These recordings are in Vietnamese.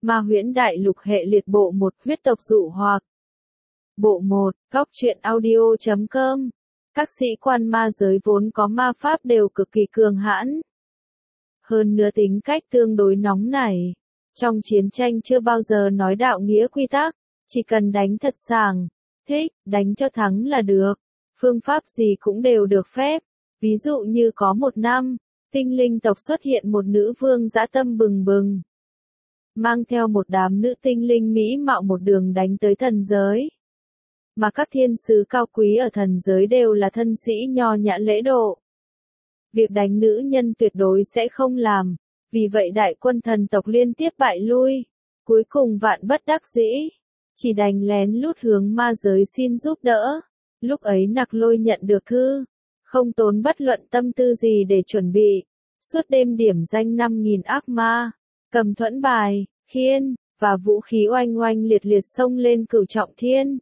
Ma huyễn đại lục hệ liệt bộ 1 huyết tộc dụ hoặc. Bộ 1, góc truyện audio.com. Các sĩ quan ma giới vốn có ma pháp đều cực kỳ cường hãn. Hơn nữa tính cách tương đối nóng nảy. Trong chiến tranh chưa bao giờ nói đạo nghĩa quy tắc, chỉ cần đánh thật sảng, thích, đánh cho thắng là được. Phương pháp gì cũng đều được phép. Ví dụ như có một năm, tinh linh tộc xuất hiện một nữ vương dã tâm bừng bừng. Mang theo một đám nữ tinh linh mỹ mạo một đường đánh tới thần giới. Mà các thiên sứ cao quý ở thần giới đều là thân sĩ nho nhã lễ độ. Việc đánh nữ nhân tuyệt đối sẽ không làm, vì vậy đại quân thần tộc liên tiếp bại lui. Cuối cùng vạn bất đắc dĩ, chỉ đành lén lút hướng ma giới xin giúp đỡ. Lúc ấy Nặc Lôi nhận được thư, không tốn bất luận tâm tư gì để chuẩn bị. Suốt đêm điểm danh 5.000 ác ma, cầm thuẫn bài, khiên, và vũ khí oanh oanh liệt liệt xông lên Cửu Trọng Thiên.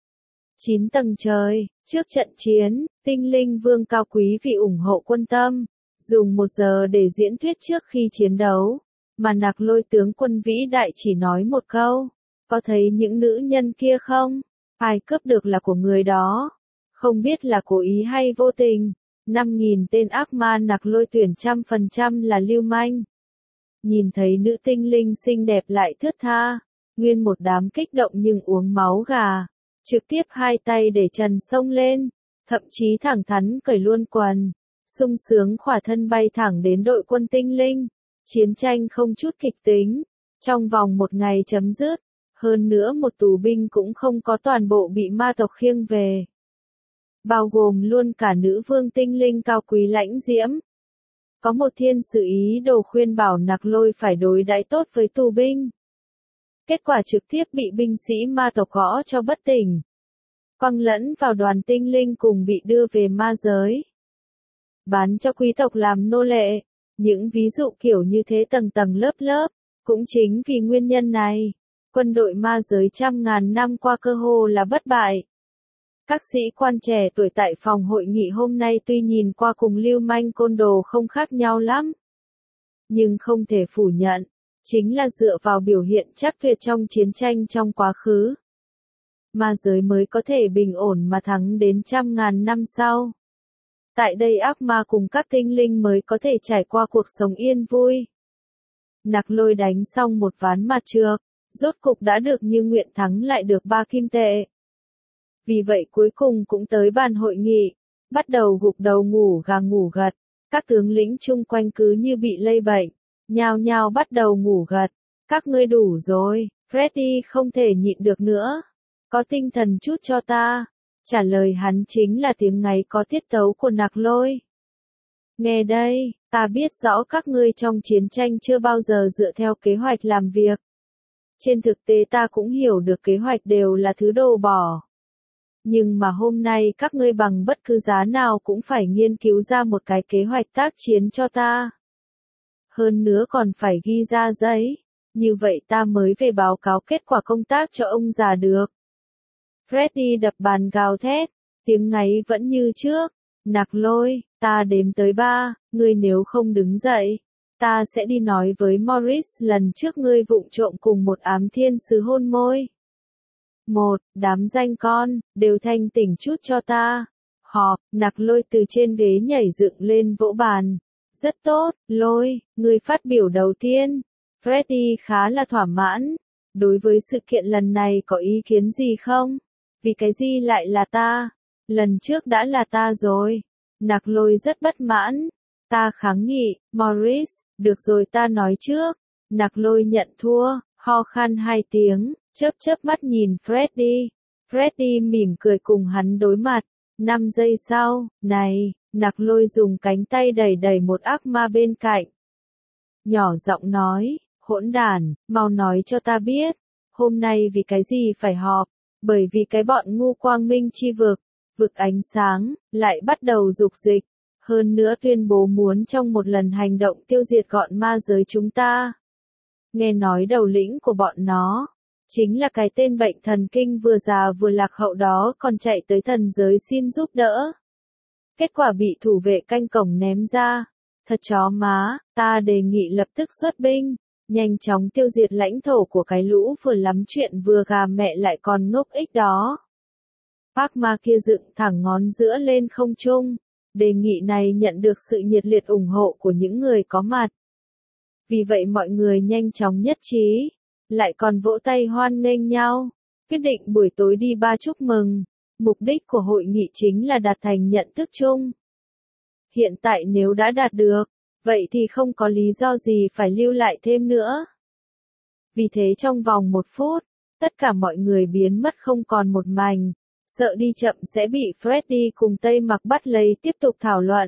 9 tầng trời, trước trận chiến, tinh linh vương cao quý vì ủng hộ quân tâm, dùng 1 giờ để diễn thuyết trước khi chiến đấu, mà Nặc Lôi tướng quân vĩ đại chỉ nói một câu, có thấy những nữ nhân kia không? Ai cướp được là của người đó, không biết là cố ý hay vô tình. 5.000 tên ác ma Nặc Lôi tuyển 100% là lưu manh. Nhìn thấy nữ tinh linh xinh đẹp lại thướt tha, nguyên một đám kích động nhưng uống máu gà, trực tiếp hai tay để trần xông lên, thậm chí thẳng thắn cởi luôn quần, sung sướng khỏa thân bay thẳng đến đội quân tinh linh. Chiến tranh không chút kịch tính, trong vòng 1 ngày chấm dứt, hơn nữa một tù binh cũng không có, toàn bộ bị ma tộc khiêng về. Bao gồm luôn cả nữ vương tinh linh cao quý lãnh diễm. Có một thiên sử ý đồ khuyên bảo Nặc Lôi phải đối đãi tốt với tù binh. Kết quả trực tiếp bị binh sĩ ma tộc gõ cho bất tỉnh. Quăng lẫn vào đoàn tinh linh cùng bị đưa về ma giới. Bán cho quý tộc làm nô lệ. Những ví dụ kiểu như thế tầng tầng lớp lớp. Cũng chính vì nguyên nhân này, quân đội ma giới trăm ngàn năm qua cơ hồ là bất bại. Các sĩ quan trẻ tuổi tại phòng hội nghị hôm nay tuy nhìn qua cùng lưu manh côn đồ không khác nhau lắm, nhưng không thể phủ nhận, chính là dựa vào biểu hiện chắc tuyệt trong chiến tranh trong quá khứ, ma giới mới có thể bình ổn mà thắng đến trăm ngàn năm sau. Tại đây ác ma cùng các tinh linh mới có thể trải qua cuộc sống yên vui. Nặc Lôi đánh xong một ván mặt trược, rốt cục đã được như nguyện thắng lại được 3 kim tệ. Vì vậy cuối cùng cũng tới bàn hội nghị, bắt đầu gục đầu ngủ gà ngủ gật, các tướng lĩnh chung quanh cứ như bị lây bệnh, nhao nhao bắt đầu ngủ gật. Các ngươi đủ rồi, Freddy không thể nhịn được nữa. Có tinh thần chút cho ta. Trả lời hắn chính là tiếng ngáy có tiết tấu của Nặc Lôi. Nghe đây, ta biết rõ các ngươi trong chiến tranh chưa bao giờ dựa theo kế hoạch làm việc. Trên thực tế ta cũng hiểu được kế hoạch đều là thứ đồ bỏ. Nhưng mà hôm nay các ngươi bằng bất cứ giá nào cũng phải nghiên cứu ra một cái kế hoạch tác chiến cho ta. Hơn nữa còn phải ghi ra giấy, như vậy ta mới về báo cáo kết quả công tác cho ông già được. Freddy đập bàn gào thét, tiếng ngáy vẫn như trước. Nặc Lôi, ta đếm tới 3, ngươi nếu không đứng dậy, ta sẽ đi nói với Morris lần trước ngươi vụng trộm cùng một ám thiên sứ hôn môi. 1. Đám danh con, đều thanh tỉnh chút cho ta. Họp, Nặc Lôi từ trên ghế nhảy dựng lên vỗ bàn. Rất tốt, Lôi, người phát biểu đầu tiên. Freddy khá là thỏa mãn. Đối với sự kiện lần này có ý kiến gì không? Vì cái gì lại là ta? Lần trước đã là ta rồi. Nặc Lôi rất bất mãn. Ta kháng nghị, Morris, được rồi ta nói trước. Nặc Lôi nhận thua, ho khan 2 tiếng. Chớp mắt nhìn Freddy. Freddy mỉm cười cùng hắn đối mặt. 5 giây sau, này, Nặc Lôi dùng cánh tay đẩy đẩy một ác ma bên cạnh. Nhỏ giọng nói, hỗn đản, mau nói cho ta biết, hôm nay vì cái gì phải họp, bởi vì cái bọn ngu quang minh chi vực, vực ánh sáng, lại bắt đầu dục dịch, hơn nữa tuyên bố muốn trong một lần hành động tiêu diệt gọn ma giới chúng ta. Nghe nói đầu lĩnh của bọn nó, chính là cái tên bệnh thần kinh vừa già vừa lạc hậu đó còn chạy tới thần giới xin giúp đỡ. Kết quả bị thủ vệ canh cổng ném ra. Thật chó má, ta đề nghị lập tức xuất binh. nhanh chóng tiêu diệt lãnh thổ của cái lũ vừa lắm chuyện vừa gà mẹ lại còn ngốc ích đó. Park Ma kia dựng thẳng ngón giữa lên không trung. Đề nghị này nhận được sự nhiệt liệt ủng hộ của những người có mặt. Vì vậy mọi người nhanh chóng nhất trí, lại còn vỗ tay hoan nghênh nhau, quyết định buổi tối đi bar chúc mừng. Mục đích của hội nghị chính là đạt thành nhận thức chung. Hiện tại nếu đã đạt được, vậy thì không có lý do gì phải lưu lại thêm nữa. Vì thế trong vòng 1 phút, tất cả mọi người biến mất không còn một mảnh, sợ đi chậm sẽ bị Freddy cùng Tây Mặc bắt lấy tiếp tục thảo luận.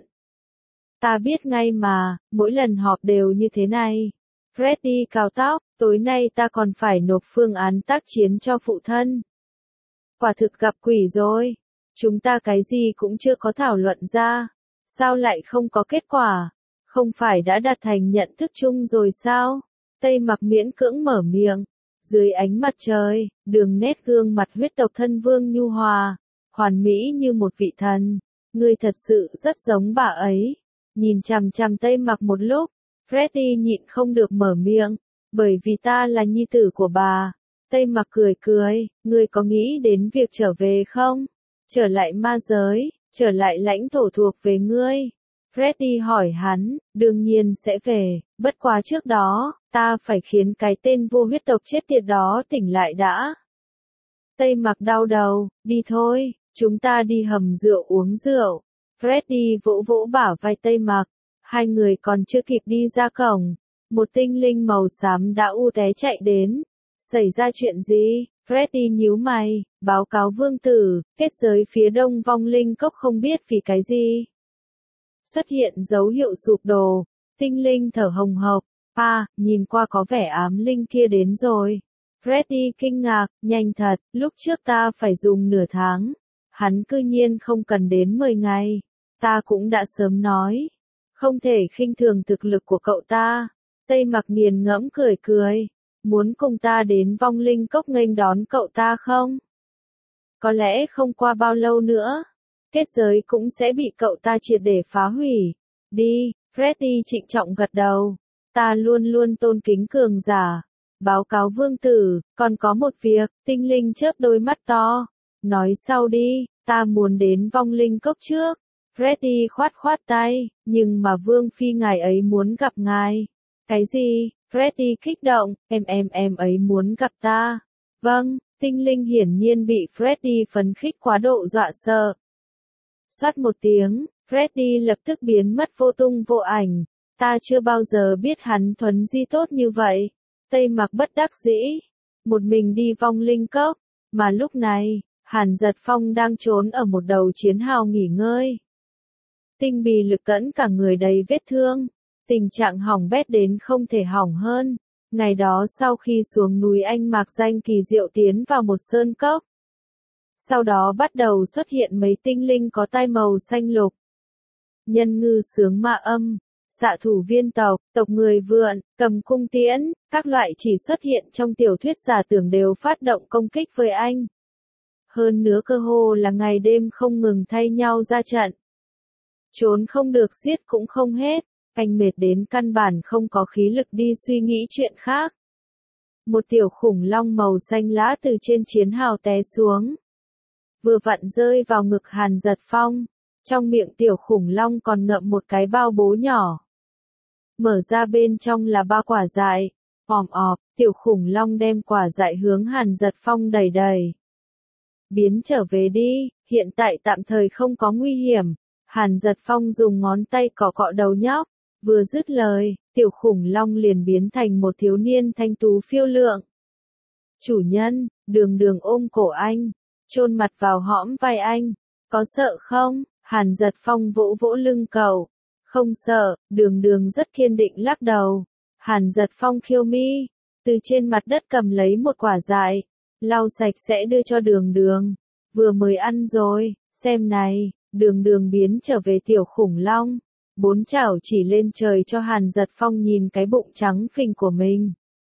Ta biết ngay mà, mỗi lần họp đều như thế này. Freddy cào tóc, tối nay ta còn phải nộp phương án tác chiến cho phụ thân. Quả thực gặp quỷ rồi. Chúng ta cái gì cũng chưa có thảo luận ra. Sao lại không có kết quả? Không phải đã đạt thành nhận thức chung rồi sao? Tây Mặc miễn cưỡng mở miệng. Dưới ánh mặt trời, đường nét gương mặt huyết tộc thân vương nhu hòa, hoàn mỹ như một vị thần. Ngươi thật sự rất giống bà ấy. Nhìn chằm chằm Tây Mặc một lúc, Freddy nhịn không được mở miệng, bởi vì ta là nhi tử của bà. Tây Mặc cười cười, ngươi có nghĩ đến việc trở về không? Trở lại ma giới, trở lại lãnh thổ thuộc về ngươi. Freddy hỏi hắn, đương nhiên sẽ về, bất quá trước đó, ta phải khiến cái tên vô huyết tộc chết tiệt đó tỉnh lại đã. Tây Mặc đau đầu, đi thôi, chúng ta đi hầm rượu uống rượu. Freddy vỗ vỗ bả vai Tây Mặc, hai người còn chưa kịp đi ra cổng. Một tinh linh màu xám đã u té chạy đến. Xảy ra chuyện gì? Freddy nhíu mày, báo cáo vương tử, kết giới phía đông vong linh cốc không biết vì cái gì. Xuất hiện dấu hiệu sụp đổ, tinh linh thở hồng hộc, nhìn qua có vẻ ám linh kia đến rồi. Freddy kinh ngạc, nhanh thật, lúc trước ta phải dùng nửa tháng. Hắn cư nhiên không cần đến 10 ngày. Ta cũng đã sớm nói. Không thể khinh thường thực lực của cậu ta. Tây Mặc nghiền ngẫm cười cười. Muốn cùng ta đến vong linh cốc nghênh đón cậu ta không? Có lẽ không qua bao lâu nữa. Kết giới cũng sẽ bị cậu ta triệt để phá hủy. Đi, Freddy trịnh trọng gật đầu. Ta luôn luôn tôn kính cường giả. Báo cáo vương tử, còn có một việc, tinh linh chớp đôi mắt to. Nói sau đi, ta muốn đến vong linh cốc trước. Freddy khoát khoát tay, nhưng mà vương phi ngài ấy muốn gặp ngài. Cái gì? Freddy kích động, em ấy muốn gặp ta. Vâng, tinh linh hiển nhiên bị Freddy phấn khích quá độ dọa sợ. Xoát một tiếng, Freddy lập tức biến mất vô tung vô ảnh. Ta chưa bao giờ biết hắn thuần di tốt như vậy. Tây Mặc bất đắc dĩ. Một mình đi vong linh cốc. Mà lúc này, Hàn Giật Phong đang trốn ở một đầu chiến hào nghỉ ngơi. Tinh bì lực tẫn cả người đầy vết thương. Tình trạng hỏng bét đến không thể hỏng hơn. Ngày đó sau khi xuống núi anh mặc danh kỳ diệu tiến vào một sơn cốc. Sau đó bắt đầu xuất hiện mấy tinh linh có tai màu xanh lục. Nhân ngư sướng ma âm, xạ thủ viên tộc, tộc người vượn, cầm cung tiễn, các loại chỉ xuất hiện trong tiểu thuyết giả tưởng đều phát động công kích với anh. Hơn nữa cơ hồ là ngày đêm không ngừng thay nhau ra trận. Trốn không được giết cũng không hết, anh mệt đến căn bản không có khí lực đi suy nghĩ chuyện khác. Một tiểu khủng long màu xanh lá từ trên chiến hào té xuống. Vừa vặn rơi vào ngực Hàn Giật Phong. Trong miệng tiểu khủng long còn ngậm một cái bao bố nhỏ. Mở ra bên trong là 3 quả dại. Òm ọp, tiểu khủng long đem quả dại hướng Hàn Giật Phong đẩy đẩy. Biến trở về đi, hiện tại tạm thời không có nguy hiểm. Hàn Giật Phong dùng ngón tay cọ cọ đầu nhóc. Vừa dứt lời, tiểu khủng long liền biến thành một thiếu niên thanh tú phiêu lượng. Chủ nhân, đường đường ôm cổ anh. Chôn mặt vào hõm vai anh. Có sợ không? Hàn Giật Phong vỗ vỗ lưng cậu. Không sợ, đường đường rất kiên định lắc đầu. Hàn Giật Phong khiêu mi. Từ trên mặt đất cầm lấy một quả dại. Lau sạch sẽ đưa cho đường đường. Vừa mới ăn rồi, xem này, đường đường biến trở về tiểu khủng long. 4 chảo chỉ lên trời cho Hàn Giật Phong nhìn cái bụng trắng phình của mình.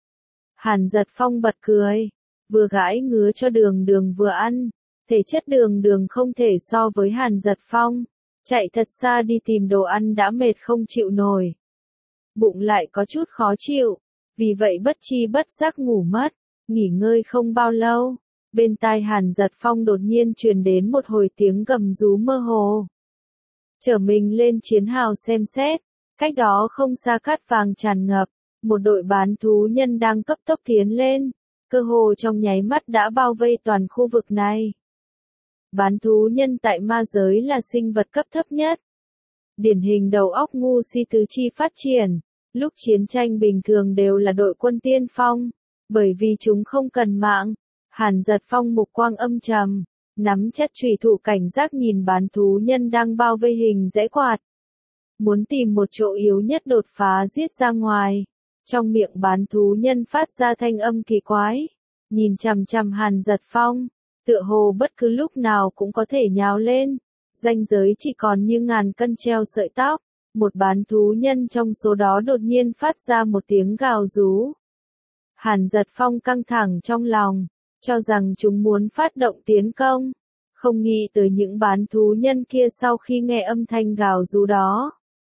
Hàn Giật Phong bật cười. Vừa gãi ngứa cho đường đường vừa ăn. Thể chất đường đường không thể so với Hàn Giật Phong. Chạy thật xa đi tìm đồ ăn đã mệt không chịu nổi. Bụng lại có chút khó chịu. vì vậy bất chi bất giác ngủ mất. Nghỉ ngơi không bao lâu, bên tai Hàn Giật Phong đột nhiên truyền đến một hồi tiếng gầm rú mơ hồ. Trở mình lên chiến hào xem xét, cách đó không xa cát vàng tràn ngập, một đội bán thú nhân đang cấp tốc tiến lên, cơ hồ trong nháy mắt đã bao vây toàn khu vực này. Bán thú nhân tại ma giới là sinh vật cấp thấp nhất. Điển hình đầu óc ngu si tứ chi phát triển, lúc chiến tranh bình thường đều là đội quân tiên phong, bởi vì chúng không cần mạng. Hàn Giật Phong mục quang âm trầm, nắm chất chủy thủ cảnh giác nhìn bán thú nhân đang bao vây hình dãy quạt. Muốn tìm một chỗ yếu nhất đột phá giết ra ngoài. Trong miệng bán thú nhân phát ra thanh âm kỳ quái, nhìn chằm chằm Hàn Giật Phong, tựa hồ bất cứ lúc nào cũng có thể nhào lên. Ranh giới chỉ còn như ngàn cân treo sợi tóc. Một bán thú nhân trong số đó đột nhiên phát ra một tiếng gào rú. Hàn Giật Phong căng thẳng trong lòng, cho rằng chúng muốn phát động tiến công, không nghĩ tới những bán thú nhân kia sau khi nghe âm thanh gào rú đó,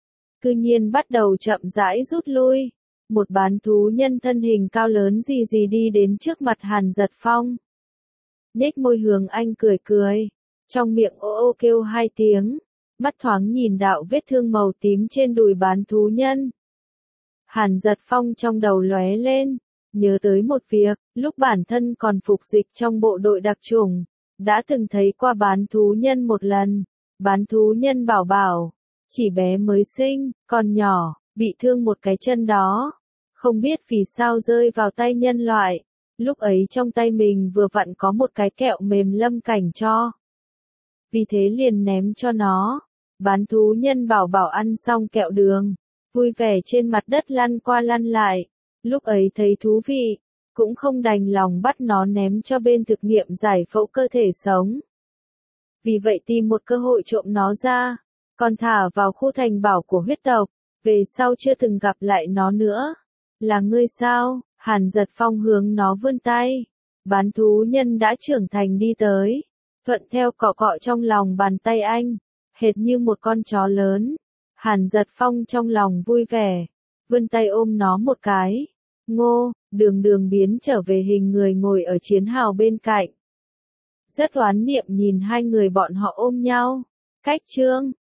cư nhiên bắt đầu chậm rãi rút lui. Một bán thú nhân thân hình cao lớn gì gì đi đến trước mặt Hàn Giật Phong. Nhếch môi hướng anh cười cười, trong miệng ô ô kêu hai tiếng, mắt thoáng nhìn đạo vết thương màu tím trên đùi bán thú nhân. Hàn Giật Phong trong đầu lóe lên, nhớ tới một việc, lúc bản thân còn phục dịch trong bộ đội đặc chủng, đã từng thấy qua bán thú nhân một lần. Bán thú nhân bảo bảo, chỉ bé mới sinh, còn nhỏ, bị thương một cái chân đó, không biết vì sao rơi vào tay nhân loại. Lúc ấy trong tay mình vừa vặn có một cái kẹo mềm lâm cảnh cho, vì thế liền ném cho nó. Bán thú nhân bảo bảo ăn xong kẹo đường, vui vẻ trên mặt đất lăn qua lăn lại. Lúc ấy thấy thú vị, cũng không đành lòng bắt nó ném cho bên thực nghiệm giải phẫu cơ thể sống. Vì vậy tìm một cơ hội trộm nó ra, còn thả vào khu thành bảo của huyết tộc, về sau chưa từng gặp lại nó nữa. Là ngươi sao? Hàn Giật Phong hướng nó vươn tay. Bán thú nhân đã trưởng thành đi tới, thuận theo cọ cọ trong lòng bàn tay anh, hệt như một con chó lớn. Hàn Giật Phong trong lòng vui vẻ, vươn tay ôm nó một cái. Ngô, đường đường biến trở về hình người ngồi ở chiến hào bên cạnh. Rất oán niệm nhìn hai người bọn họ ôm nhau. Cách chương